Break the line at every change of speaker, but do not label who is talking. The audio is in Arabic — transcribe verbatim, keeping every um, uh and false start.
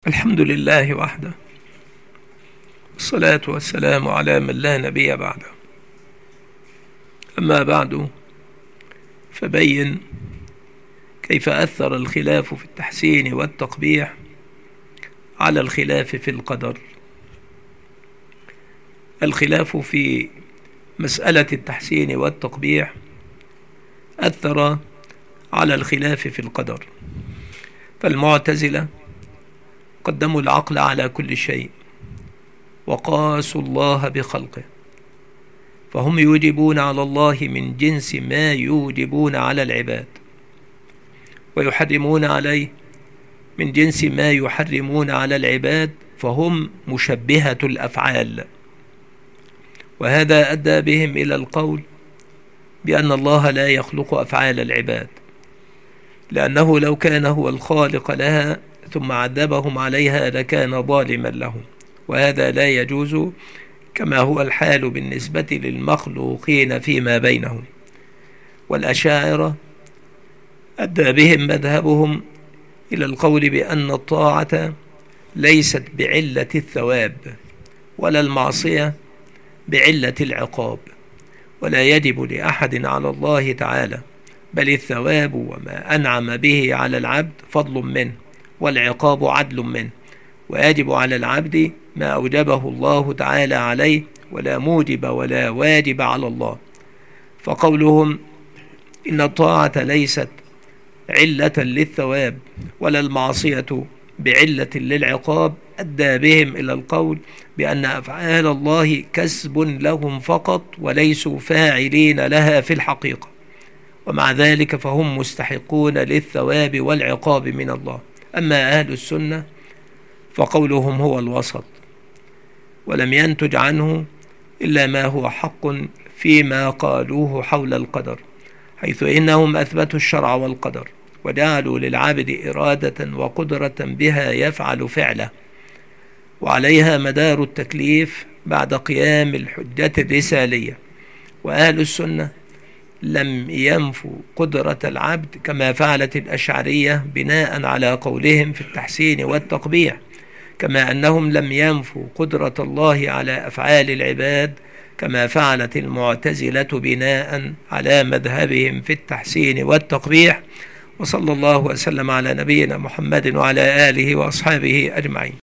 الحمد لله وحده، والصلاة والسلام على من لا نبي بعده. أما بعد، فبين كيف أثر الخلاف في التحسين والتقبيح على الخلاف في القدر. الخلاف في مسألة التحسين والتقبيح أثر على الخلاف في القدر، فالمعتزلة قدموا العقل على كل شيء وقاسوا الله بخلقه، فهم يوجبون على الله من جنس ما يوجبون على العباد، ويحرمون عليه من جنس ما يحرمون على العباد، فهم مشبهة الأفعال. وهذا أدى بهم إلى القول بأن الله لا يخلق أفعال العباد، لأنه لو كان هو الخالق لها ثم عذبهم عليها لكان ظالما لهم، وهذا لا يجوز كما هو الحال بالنسبة للمخلوقين فيما بينهم. والأشاعرة أدى بهم مذهبهم إلى القول بأن الطاعة ليست بعلة الثواب ولا المعصية بعلة العقاب، ولا يجب لأحد على الله تعالى، بل الثواب وما أنعم به على العبد فضل منه، والعقاب عدل منه، ويجب على العبد ما أوجبه الله تعالى عليه، ولا موجب ولا واجب على الله. فقولهم إن الطاعة ليست علة للثواب ولا المعصية بعلة للعقاب أدى بهم إلى القول بأن أفعال الله كسب لهم فقط وليسوا فاعلين لها في الحقيقة، ومع ذلك فهم مستحقون للثواب والعقاب من الله. أما أهل السنة فقولهم هو الوسط، ولم ينتج عنه إلا ما هو حق فيما قالوه حول القدر، حيث إنهم أثبتوا الشرع والقدر، وجعلوا للعبد إرادة وقدرة بها يفعل فعله، وعليها مدار التكليف بعد قيام الحجة الرسالية. وأهل السنة لم ينفوا قدرة العبد كما فعلت الأشعرية بناء على قولهم في التحسين والتقبيح، كما أنهم لم ينفوا قدرة الله على أفعال العباد كما فعلت المعتزلة بناء على مذهبهم في التحسين والتقبيح. وصلى الله وسلم على نبينا محمد وعلى آله وأصحابه أجمعين.